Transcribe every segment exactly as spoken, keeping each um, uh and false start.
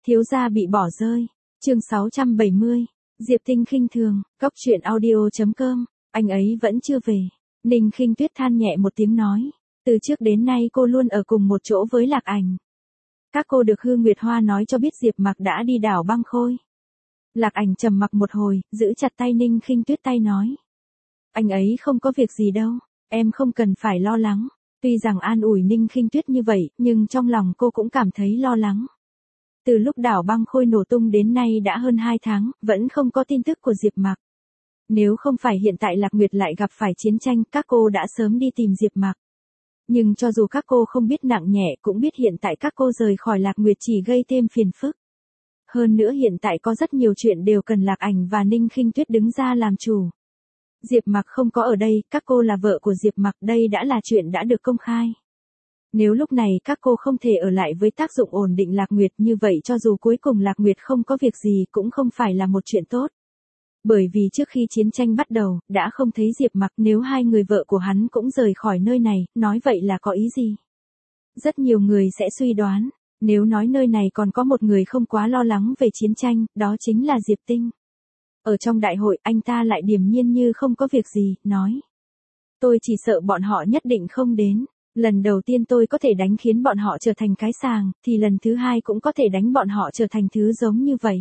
Thiếu gia bị bỏ rơi. Chương sáu trăm bảy mươi. Diệp Tinh khinh thường, Cóc truyện audio chấm com, anh ấy vẫn chưa về. Ninh Khinh Tuyết than nhẹ một tiếng nói, từ trước đến nay cô luôn ở cùng một chỗ với Lạc Ảnh. Các cô được Hương Nguyệt Hoa nói cho biết Diệp Mặc đã đi đảo Băng Khôi. Lạc Ảnh trầm mặc một hồi, giữ chặt tay Ninh Khinh Tuyết tay nói, anh ấy không có việc gì đâu, em không cần phải lo lắng. Tuy rằng an ủi Ninh Khinh Tuyết như vậy, nhưng trong lòng cô cũng cảm thấy lo lắng. Từ lúc đảo Băng Khôi nổ tung đến nay đã hơn hai tháng, vẫn không có tin tức của Diệp Mặc. Nếu không phải hiện tại Lạc Nguyệt lại gặp phải chiến tranh, các cô đã sớm đi tìm Diệp Mặc. Nhưng cho dù các cô không biết nặng nhẹ cũng biết hiện tại các cô rời khỏi Lạc Nguyệt chỉ gây thêm phiền phức. Hơn nữa hiện tại có rất nhiều chuyện đều cần Lạc Ảnh và Ninh Khinh Tuyết đứng ra làm chủ. Diệp Mặc không có ở đây, các cô là vợ của Diệp Mặc, đây đã là chuyện đã được công khai. Nếu lúc này các cô không thể ở lại với tác dụng ổn định Lạc Nguyệt như vậy, cho dù cuối cùng Lạc Nguyệt không có việc gì cũng không phải là một chuyện tốt. Bởi vì trước khi chiến tranh bắt đầu, đã không thấy Diệp Mặc, nếu hai người vợ của hắn cũng rời khỏi nơi này, nói vậy là có ý gì? Rất nhiều người sẽ suy đoán, nếu nói nơi này còn có một người không quá lo lắng về chiến tranh, đó chính là Diệp Tinh. Ở trong đại hội, anh ta lại điềm nhiên như không có việc gì, nói. Tôi chỉ sợ bọn họ nhất định không đến. Lần đầu tiên tôi có thể đánh khiến bọn họ trở thành cái sàng, thì lần thứ hai cũng có thể đánh bọn họ trở thành thứ giống như vậy.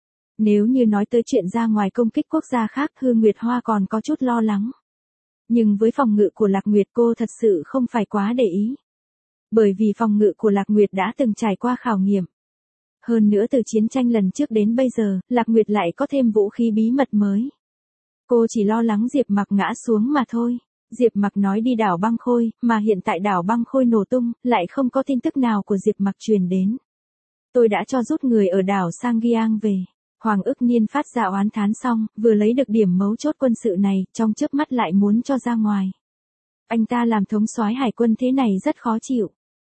Nếu như nói tới chuyện ra ngoài công kích quốc gia khác, Hương Nguyệt Hoa còn có chút lo lắng. Nhưng với phòng ngự của Lạc Nguyệt cô thật sự không phải quá để ý. Bởi vì phòng ngự của Lạc Nguyệt đã từng trải qua khảo nghiệm. Hơn nữa từ chiến tranh lần trước đến bây giờ, Lạc Nguyệt lại có thêm vũ khí bí mật mới. Cô chỉ lo lắng Diệp Mặc ngã xuống mà thôi. Diệp Mặc nói đi đảo Băng Khôi, mà hiện tại đảo Băng Khôi nổ tung, lại không có tin tức nào của Diệp Mặc truyền đến. Tôi đã cho rút người ở đảo Sanggyang về. Hoàng Ức Niên phát ra oán thán xong, vừa lấy được điểm mấu chốt quân sự này, trong chớp mắt lại muốn cho ra ngoài. Anh ta làm thống soái hải quân thế này rất khó chịu.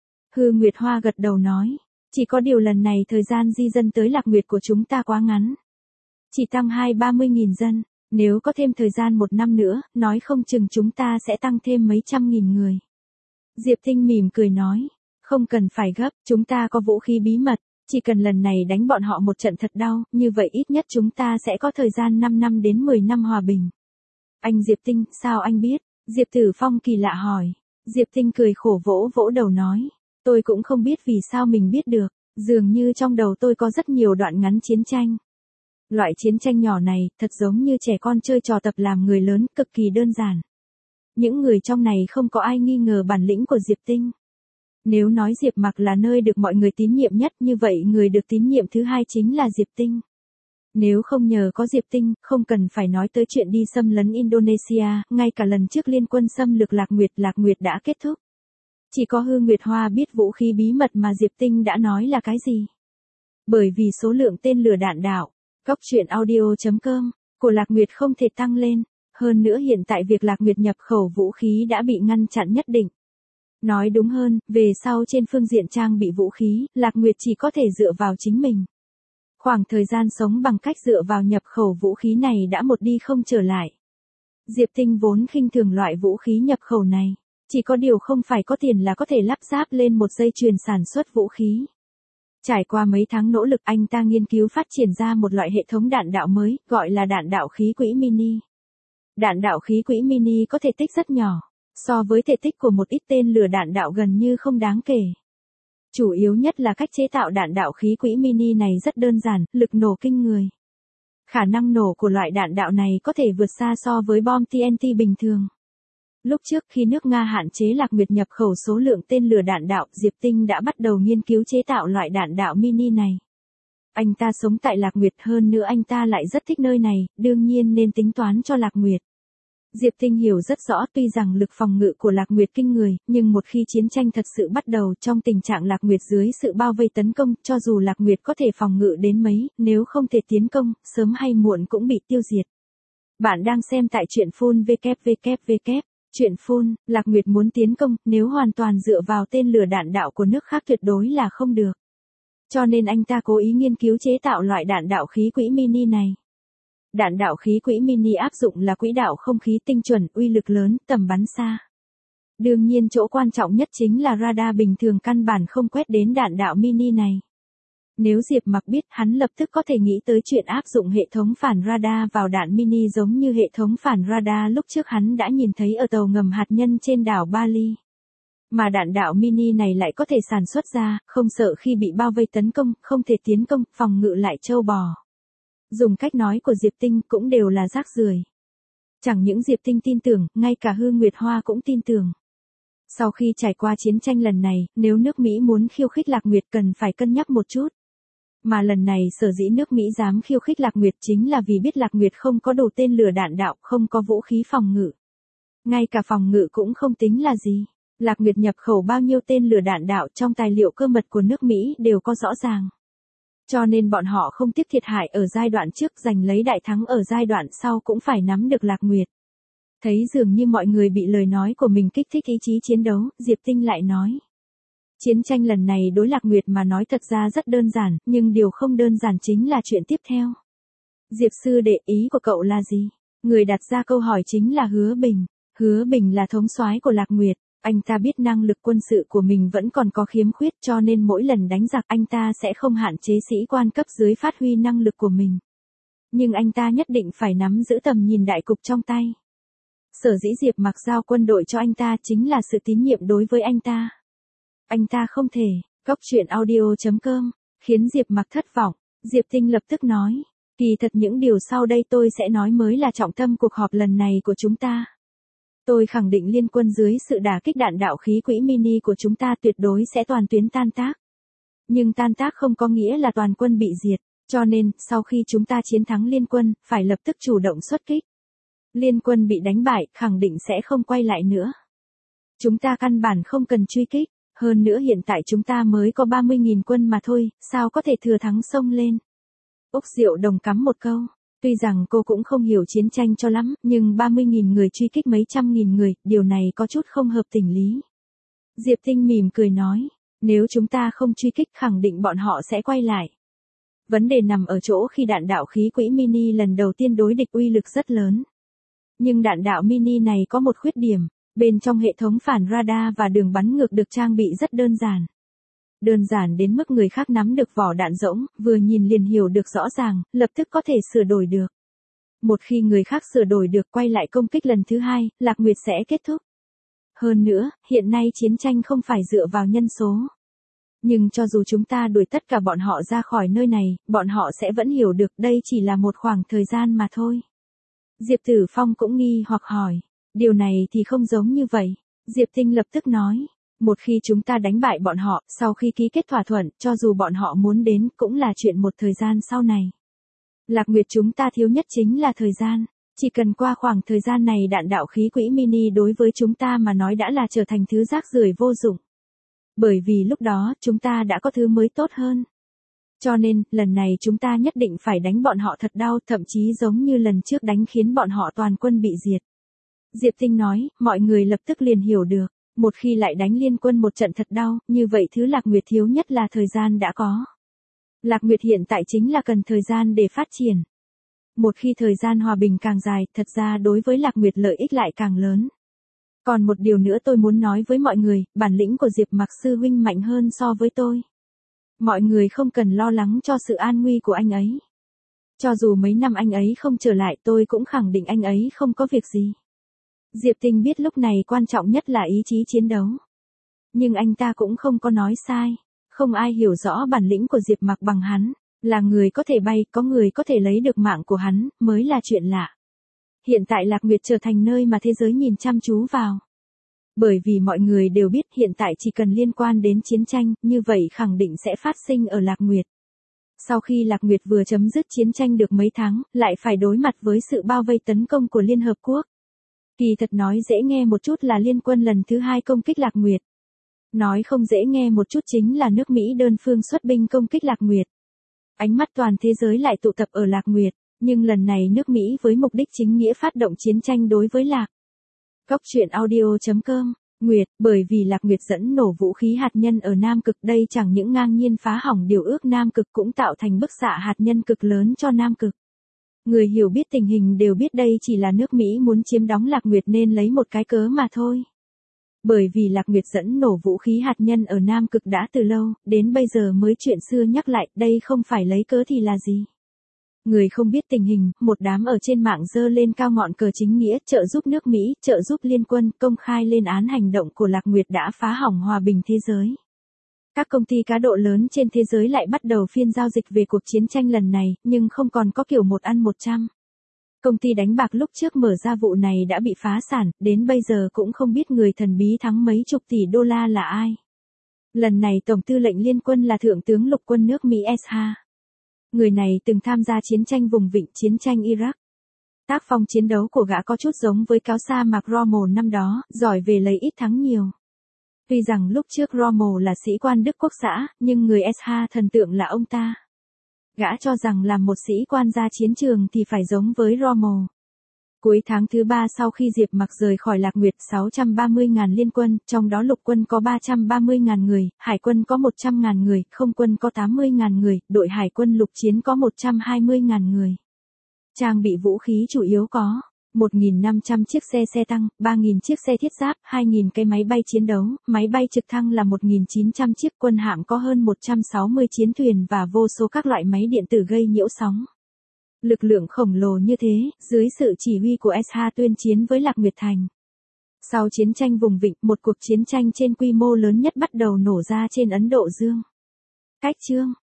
Hư Nguyệt Hoa gật đầu nói, chỉ có điều lần này thời gian di dân tới Lạc Nguyệt của chúng ta quá ngắn. Chỉ tăng hai ba mươi nghìn dân. Nếu có thêm thời gian một năm nữa, nói không chừng chúng ta sẽ tăng thêm mấy trăm nghìn người. Diệp Tinh mỉm cười nói, không cần phải gấp, chúng ta có vũ khí bí mật, chỉ cần lần này đánh bọn họ một trận thật đau, như vậy ít nhất chúng ta sẽ có thời gian năm năm đến mười năm hòa bình. Anh Diệp Tinh, sao anh biết? Diệp Tử Phong kỳ lạ hỏi. Diệp Tinh cười khổ vỗ vỗ đầu nói, tôi cũng không biết vì sao mình biết được, dường như trong đầu tôi có rất nhiều đoạn ngắn chiến tranh. Loại chiến tranh nhỏ này, thật giống như trẻ con chơi trò tập làm người lớn, cực kỳ đơn giản. Những người trong này không có ai nghi ngờ bản lĩnh của Diệp Tinh. Nếu nói Diệp Mặc là nơi được mọi người tín nhiệm nhất, như vậy người được tín nhiệm thứ hai chính là Diệp Tinh. Nếu không nhờ có Diệp Tinh, không cần phải nói tới chuyện đi xâm lấn Indonesia, ngay cả lần trước liên quân xâm lược Lạc Nguyệt, Lạc Nguyệt đã kết thúc. Chỉ có Hương Nguyệt Hoa biết vũ khí bí mật mà Diệp Tinh đã nói là cái gì. Bởi vì số lượng tên lửa đạn đạo, Cóc truyện audio chấm com, của Lạc Nguyệt không thể tăng lên, hơn nữa hiện tại việc Lạc Nguyệt nhập khẩu vũ khí đã bị ngăn chặn nhất định. Nói đúng hơn, về sau trên phương diện trang bị vũ khí, Lạc Nguyệt chỉ có thể dựa vào chính mình. Khoảng thời gian sống bằng cách dựa vào nhập khẩu vũ khí này đã một đi không trở lại. Diệp Tinh vốn khinh thường loại vũ khí nhập khẩu này, chỉ có điều không phải có tiền là có thể lắp ráp lên một dây chuyền sản xuất vũ khí. Trải qua mấy tháng nỗ lực, anh ta nghiên cứu phát triển ra một loại hệ thống đạn đạo mới, gọi là đạn đạo khí quỹ mini. Đạn đạo khí quỹ mini có thể tích rất nhỏ, so với thể tích của một ít tên lửa đạn đạo gần như không đáng kể. Chủ yếu nhất là cách chế tạo đạn đạo khí quỹ mini này rất đơn giản, lực nổ kinh người. Khả năng nổ của loại đạn đạo này có thể vượt xa so với bom tê en tê bình thường. Lúc trước khi nước Nga hạn chế Lạc Nguyệt nhập khẩu số lượng tên lửa đạn đạo, Diệp Tinh đã bắt đầu nghiên cứu chế tạo loại đạn đạo mini này. Anh ta sống tại Lạc Nguyệt, hơn nữa anh ta lại rất thích nơi này, đương nhiên nên tính toán cho Lạc Nguyệt. Diệp Tinh hiểu rất rõ, tuy rằng lực phòng ngự của Lạc Nguyệt kinh người, nhưng một khi chiến tranh thật sự bắt đầu, trong tình trạng Lạc Nguyệt dưới sự bao vây tấn công, cho dù Lạc Nguyệt có thể phòng ngự đến mấy, nếu không thể tiến công, sớm hay muộn cũng bị tiêu diệt. Bạn đang xem tại truyện phun vê kép vê kép vê kép. Chuyện phun, Lạc Nguyệt muốn tiến công, nếu hoàn toàn dựa vào tên lửa đạn đạo của nước khác tuyệt đối là không được. Cho nên anh ta cố ý nghiên cứu chế tạo loại đạn đạo khí quỹ mini này. Đạn đạo khí quỹ mini áp dụng là quỹ đạo không khí tinh chuẩn, uy lực lớn, tầm bắn xa. Đương nhiên chỗ quan trọng nhất chính là radar bình thường căn bản không quét đến đạn đạo mini này. Nếu Diệp Mặc biết, hắn lập tức có thể nghĩ tới chuyện áp dụng hệ thống phản radar vào đạn mini giống như hệ thống phản radar lúc trước hắn đã nhìn thấy ở tàu ngầm hạt nhân trên đảo Bali. Mà đạn đạo mini này lại có thể sản xuất ra, không sợ khi bị bao vây tấn công, không thể tiến công, phòng ngự lại trâu bò. Dùng cách nói của Diệp Tinh cũng đều là rác rưởi. Chẳng những Diệp Tinh tin tưởng, ngay cả Hương Nguyệt Hoa cũng tin tưởng. Sau khi trải qua chiến tranh lần này, nếu nước Mỹ muốn khiêu khích Lạc Nguyệt cần phải cân nhắc một chút. Mà lần này sở dĩ nước Mỹ dám khiêu khích Lạc Nguyệt chính là vì biết Lạc Nguyệt không có đồ tên lửa đạn đạo, không có vũ khí phòng ngự. Ngay cả phòng ngự cũng không tính là gì. Lạc Nguyệt nhập khẩu bao nhiêu tên lửa đạn đạo trong tài liệu cơ mật của nước Mỹ đều có rõ ràng. Cho nên bọn họ không tiếc thiệt hại ở giai đoạn trước giành lấy đại thắng ở giai đoạn sau cũng phải nắm được Lạc Nguyệt. Thấy dường như mọi người bị lời nói của mình kích thích ý chí chiến đấu, Diệp Tinh lại nói. Chiến tranh lần này đối Lạc Nguyệt mà nói thật ra rất đơn giản, nhưng điều không đơn giản chính là chuyện tiếp theo. Diệp sư đệ, ý của cậu là gì? Người đặt ra câu hỏi chính là Hứa Bình. Hứa Bình là thống soái của Lạc Nguyệt. Anh ta biết năng lực quân sự của mình vẫn còn có khiếm khuyết cho nên mỗi lần đánh giặc anh ta sẽ không hạn chế sĩ quan cấp dưới phát huy năng lực của mình. Nhưng anh ta nhất định phải nắm giữ tầm nhìn đại cục trong tay. Sở dĩ Diệp Mặc giao quân đội cho anh ta chính là sự tín nhiệm đối với anh ta. Anh ta không thể, Cóc truyện audio chấm com, khiến Diệp Mặc thất vọng. Diệp Tinh lập tức nói, kỳ thật những điều sau đây tôi sẽ nói mới là trọng tâm cuộc họp lần này của chúng ta. Tôi khẳng định liên quân dưới sự đả kích đạn đạo khí quỹ mini của chúng ta tuyệt đối sẽ toàn tuyến tan tác. Nhưng tan tác không có nghĩa là toàn quân bị diệt, cho nên, sau khi chúng ta chiến thắng liên quân, phải lập tức chủ động xuất kích. Liên quân bị đánh bại, khẳng định sẽ không quay lại nữa. Chúng ta căn bản không cần truy kích, hơn nữa hiện tại chúng ta mới có ba mươi nghìn quân mà thôi, sao có thể thừa thắng xông lên. Úc Diệu Đồng cắm một câu. Tuy rằng cô cũng không hiểu chiến tranh cho lắm, nhưng ba mươi nghìn người truy kích mấy trăm nghìn người, điều này có chút không hợp tình lý. Diệp Tinh mỉm cười nói, nếu chúng ta không truy kích khẳng định bọn họ sẽ quay lại. Vấn đề nằm ở chỗ khi đạn đạo khí quỹ mini lần đầu tiên đối địch uy lực rất lớn. Nhưng đạn đạo mini này có một khuyết điểm, bên trong hệ thống phản radar và đường bắn ngược được trang bị rất đơn giản. Đơn giản đến mức người khác nắm được vỏ đạn rỗng, vừa nhìn liền hiểu được rõ ràng, lập tức có thể sửa đổi được. Một khi người khác sửa đổi được quay lại công kích lần thứ hai, Lạc Nguyệt sẽ kết thúc. Hơn nữa, hiện nay chiến tranh không phải dựa vào nhân số. Nhưng cho dù chúng ta đuổi tất cả bọn họ ra khỏi nơi này, bọn họ sẽ vẫn hiểu được đây chỉ là một khoảng thời gian mà thôi. Diệp Tử Phong cũng nghi hoặc hỏi, điều này thì không giống như vậy. Diệp Tinh lập tức nói. Một khi chúng ta đánh bại bọn họ, sau khi ký kết thỏa thuận, cho dù bọn họ muốn đến, cũng là chuyện một thời gian sau này. Lạc Nguyệt chúng ta thiếu nhất chính là thời gian. Chỉ cần qua khoảng thời gian này đạn đạo khí quỹ mini đối với chúng ta mà nói đã là trở thành thứ rác rưởi vô dụng. Bởi vì lúc đó, chúng ta đã có thứ mới tốt hơn. Cho nên, lần này chúng ta nhất định phải đánh bọn họ thật đau, thậm chí giống như lần trước đánh khiến bọn họ toàn quân bị diệt. Diệp Tinh nói, mọi người lập tức liền hiểu được. Một khi lại đánh liên quân một trận thật đau, như vậy thứ Lạc Nguyệt thiếu nhất là thời gian đã có. Lạc Nguyệt hiện tại chính là cần thời gian để phát triển. Một khi thời gian hòa bình càng dài, thật ra đối với Lạc Nguyệt lợi ích lại càng lớn. Còn một điều nữa tôi muốn nói với mọi người, bản lĩnh của Diệp Mặc sư huynh mạnh hơn so với tôi. Mọi người không cần lo lắng cho sự an nguy của anh ấy. Cho dù mấy năm anh ấy không trở lại tôi cũng khẳng định anh ấy không có việc gì. Diệp Tinh biết lúc này quan trọng nhất là ý chí chiến đấu. Nhưng anh ta cũng không có nói sai. Không ai hiểu rõ bản lĩnh của Diệp Mặc bằng hắn. Là người có thể bay, có người có thể lấy được mạng của hắn, mới là chuyện lạ. Hiện tại Lạc Nguyệt trở thành nơi mà thế giới nhìn chăm chú vào. Bởi vì mọi người đều biết hiện tại chỉ cần liên quan đến chiến tranh, như vậy khẳng định sẽ phát sinh ở Lạc Nguyệt. Sau khi Lạc Nguyệt vừa chấm dứt chiến tranh được mấy tháng, lại phải đối mặt với sự bao vây tấn công của Liên Hợp Quốc. Kỳ thật nói dễ nghe một chút là liên quân lần thứ hai công kích Lạc Nguyệt. Nói không dễ nghe một chút chính là nước Mỹ đơn phương xuất binh công kích Lạc Nguyệt. Ánh mắt toàn thế giới lại tụ tập ở Lạc Nguyệt, nhưng lần này nước Mỹ với mục đích chính nghĩa phát động chiến tranh đối với Lạc. Cóc truyện audio chấm com, Nguyệt, bởi vì Lạc Nguyệt dẫn nổ vũ khí hạt nhân ở Nam Cực đây chẳng những ngang nhiên phá hỏng điều ước Nam Cực cũng tạo thành bức xạ hạt nhân cực lớn cho Nam Cực. Người hiểu biết tình hình đều biết đây chỉ là nước Mỹ muốn chiếm đóng Lạc Nguyệt nên lấy một cái cớ mà thôi. Bởi vì Lạc Nguyệt dẫn nổ vũ khí hạt nhân ở Nam Cực đã từ lâu, đến bây giờ mới chuyện xưa nhắc lại, đây không phải lấy cớ thì là gì. Người không biết tình hình, một đám ở trên mạng dơ lên cao ngọn cờ chính nghĩa, trợ giúp nước Mỹ, trợ giúp liên quân, công khai lên án hành động của Lạc Nguyệt đã phá hỏng hòa bình thế giới. Các công ty cá độ lớn trên thế giới lại bắt đầu phiên giao dịch về cuộc chiến tranh lần này, nhưng không còn có kiểu một ăn một trăm. Công ty đánh bạc lúc trước mở ra vụ này đã bị phá sản, đến bây giờ cũng không biết người thần bí thắng mấy chục tỷ đô la là ai. Lần này Tổng tư lệnh liên quân là Thượng tướng lục quân nước Mỹ ét ha. Người này từng tham gia chiến tranh vùng vịnh, chiến tranh Iraq. Tác phong chiến đấu của gã có chút giống với cáo sa mạc Rommel năm đó, giỏi về lấy ít thắng nhiều. Tuy rằng lúc trước Rommel là sĩ quan Đức Quốc xã, nhưng người ét ha thần tượng là ông ta. Gã cho rằng làm một sĩ quan ra chiến trường thì phải giống với Rommel. Cuối tháng thứ ba sau khi Diệp Mặc rời khỏi Lạc Nguyệt, sáu trăm ba mươi nghìn liên quân, trong đó lục quân có ba trăm ba mươi nghìn người, hải quân có một trăm nghìn người, không quân có tám mươi nghìn người, đội hải quân lục chiến có một trăm hai mươi nghìn người. Trang bị vũ khí chủ yếu có một nghìn năm trăm chiếc xe xe tăng, ba nghìn chiếc xe thiết giáp, hai nghìn cái máy bay chiến đấu, máy bay trực thăng là một nghìn chín trăm chiếc, quân hạm có hơn một trăm sáu mươi chiến thuyền và vô số các loại máy điện tử gây nhiễu sóng. Lực lượng khổng lồ như thế, dưới sự chỉ huy của ét ha tuyên chiến với Lạc Nguyệt Thành. Sau chiến tranh vùng vịnh, một cuộc chiến tranh trên quy mô lớn nhất bắt đầu nổ ra trên Ấn Độ Dương. Cách chương